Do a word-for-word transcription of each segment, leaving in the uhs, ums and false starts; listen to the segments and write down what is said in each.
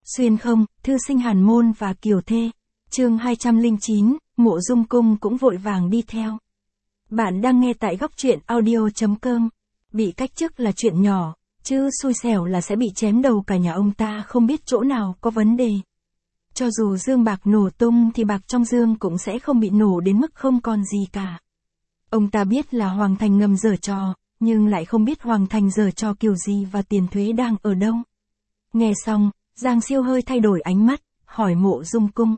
Xuyên không, thư sinh Hàn Môn và Kiều Thê. Chương hai trăm lẻ chín, Mộ Dung Cung cũng vội vàng đi theo. Bạn đang nghe tại góc truyện audio chấm com. Bị cách chức là chuyện nhỏ, chứ xui xẻo là sẽ bị chém đầu cả nhà ông ta không biết chỗ nào có vấn đề. Cho dù dương bạc nổ tung thì bạc trong dương cũng sẽ không bị nổ đến mức không còn gì cả. Ông ta biết là Hoàng Thành ngầm giở trò, nhưng lại không biết Hoàng Thành giở trò kiểu gì và tiền thuế đang ở đâu. Nghe xong, Giang Siêu hơi thay đổi ánh mắt, hỏi Mộ Dung Cung.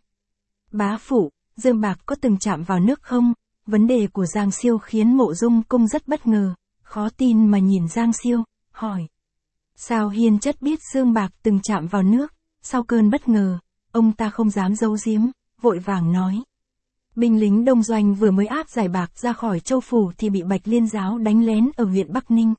Bá phụ, dương bạc có từng chạm vào nước không? Vấn đề của Giang Siêu khiến Mộ Dung Cung rất bất ngờ, khó tin mà nhìn Giang Siêu, hỏi. Sao hiền chất biết dương bạc từng chạm vào nước? Sau cơn bất ngờ, ông ta không dám giấu giếm, vội vàng nói. Binh lính Đông Doanh vừa mới áp giải bạc ra khỏi Châu Phủ thì bị Bạch Liên giáo đánh lén ở huyện Bắc Ninh.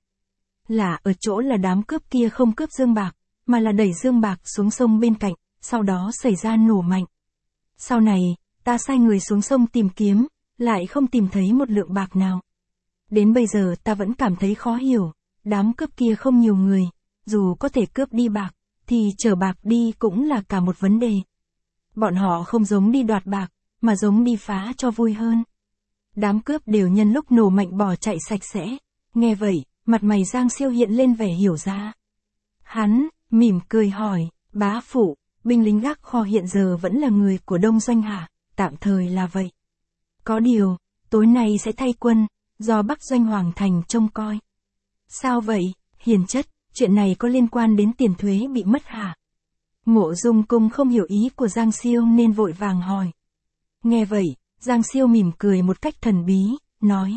Lạ ở chỗ là đám cướp kia không cướp dương bạc, mà là đẩy dương bạc xuống sông bên cạnh, sau đó xảy ra nổ mạnh. Sau này, ta sai người xuống sông tìm kiếm, lại không tìm thấy một lượng bạc nào. Đến bây giờ ta vẫn cảm thấy khó hiểu, đám cướp kia không nhiều người, dù có thể cướp đi bạc, thì chở bạc đi cũng là cả một vấn đề. Bọn họ không giống đi đoạt bạc, mà giống đi phá cho vui hơn. Đám cướp đều nhân lúc nổ mạnh bỏ chạy sạch sẽ. Nghe vậy, mặt mày Giang Siêu hiện lên vẻ hiểu ra. Hắn, mỉm cười hỏi, bá phụ, binh lính gác kho hiện giờ vẫn là người của Đông Doanh hả? Tạm thời là vậy. Có điều, tối nay sẽ thay quân, do Bắc Doanh Hoàng Thành trông coi. Sao vậy, hiền chất, chuyện này có liên quan đến tiền thuế bị mất hả? Mộ Dung Cung không hiểu ý của Giang Siêu nên vội vàng hỏi. Nghe vậy, Giang Siêu mỉm cười một cách thần bí, nói.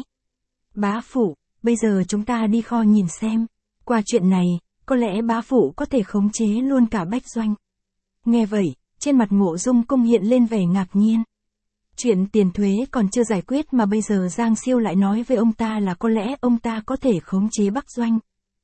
Bá phụ, bây giờ chúng ta đi kho nhìn xem. Qua chuyện này, có lẽ bá phụ có thể khống chế luôn cả Bách Doanh. Nghe vậy, trên mặt Mộ Dung Cung hiện lên vẻ ngạc nhiên. Chuyện tiền thuế còn chưa giải quyết mà bây giờ Giang Siêu lại nói với ông ta là có lẽ ông ta có thể khống chế Bắc Doanh.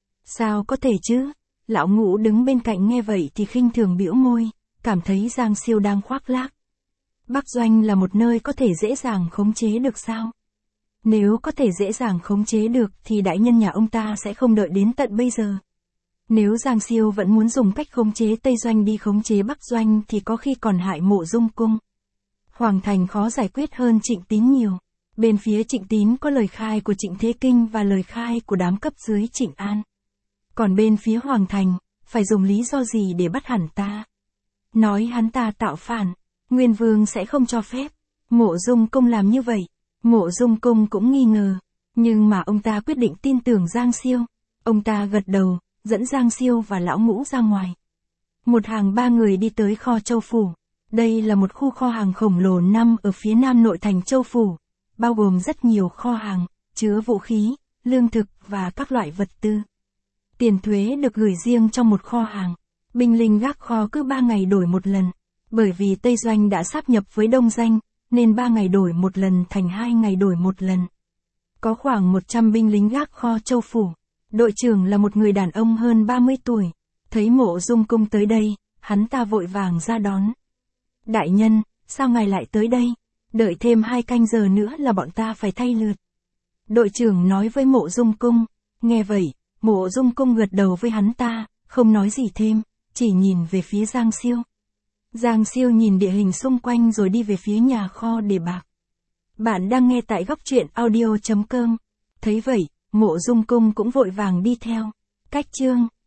Sao có thể chứ? Lão Ngũ đứng bên cạnh nghe vậy thì khinh thường bĩu môi, cảm thấy Giang Siêu đang khoác lác. Bắc Doanh là một nơi có thể dễ dàng khống chế được sao? Nếu có thể dễ dàng khống chế được thì đại nhân nhà ông ta sẽ không đợi đến tận bây giờ. Nếu Giang Siêu vẫn muốn dùng cách khống chế Tây Doanh đi khống chế Bắc Doanh thì có khi còn hại Mộ Dung Cung. Hoàng Thành khó giải quyết hơn Trịnh Tín nhiều. Bên phía Trịnh Tín có lời khai của Trịnh Thế Kinh và lời khai của đám cấp dưới Trịnh An. Còn bên phía Hoàng Thành, phải dùng lý do gì để bắt hẳn ta? Nói hắn ta tạo phản, Nguyên Vương sẽ không cho phép. Mộ Dung Cung làm như vậy, Mộ Dung Cung cũng nghi ngờ. Nhưng mà ông ta quyết định tin tưởng Giang Siêu. Ông ta gật đầu, dẫn Giang Siêu và Lão Ngũ ra ngoài. Một hàng ba người đi tới kho Châu Phủ. Đây là một khu kho hàng khổng lồ nằm ở phía nam nội thành Châu Phủ, bao gồm rất nhiều kho hàng, chứa vũ khí, lương thực và các loại vật tư. Tiền thuế được gửi riêng trong một kho hàng. Binh lính gác kho cứ ba ngày đổi một lần. Bởi vì Tây Doanh đã sáp nhập với Đông Doanh, nên ba ngày đổi một lần thành hai ngày đổi một lần. Có khoảng một trăm binh lính gác kho Châu Phủ. Đội trưởng là một người đàn ông hơn ba mươi tuổi. Thấy Mộ Dung Cung tới đây, hắn ta vội vàng ra đón. Đại nhân, sao ngài lại tới đây? Đợi thêm hai canh giờ nữa là bọn ta phải thay lượt. Đội trưởng nói với Mộ Dung Cung. Nghe vậy, Mộ Dung Cung gật đầu với hắn ta, không nói gì thêm, chỉ nhìn về phía Giang Siêu. Giang Siêu nhìn địa hình xung quanh rồi đi về phía nhà kho để bạc. Bạn đang nghe tại góc truyện audio chấm com. Thấy vậy, Mộ Dung Cung cũng vội vàng đi theo. Cách chương